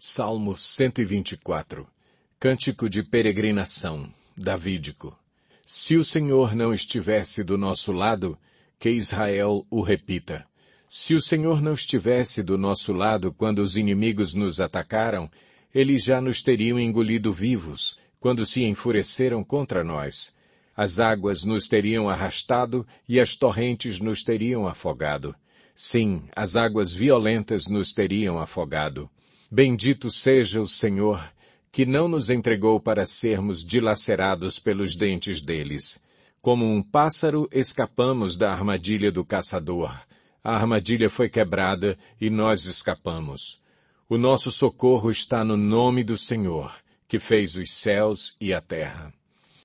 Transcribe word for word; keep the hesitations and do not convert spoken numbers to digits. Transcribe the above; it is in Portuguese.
Salmo cento e vinte e quatro. Cântico de peregrinação, davídico. Se o Senhor não estivesse do nosso lado, que Israel o repita. Se o Senhor não estivesse do nosso lado quando os inimigos nos atacaram, eles já nos teriam engolido vivos, quando se enfureceram contra nós. As águas nos teriam arrastado e as torrentes nos teriam afogado. Sim, as águas violentas nos teriam afogado. Bendito seja o Senhor, que não nos entregou para sermos dilacerados pelos dentes deles. Como um pássaro escapamos da armadilha do caçador. A armadilha foi quebrada e nós escapamos. O nosso socorro está no nome do Senhor, que fez os céus e a terra.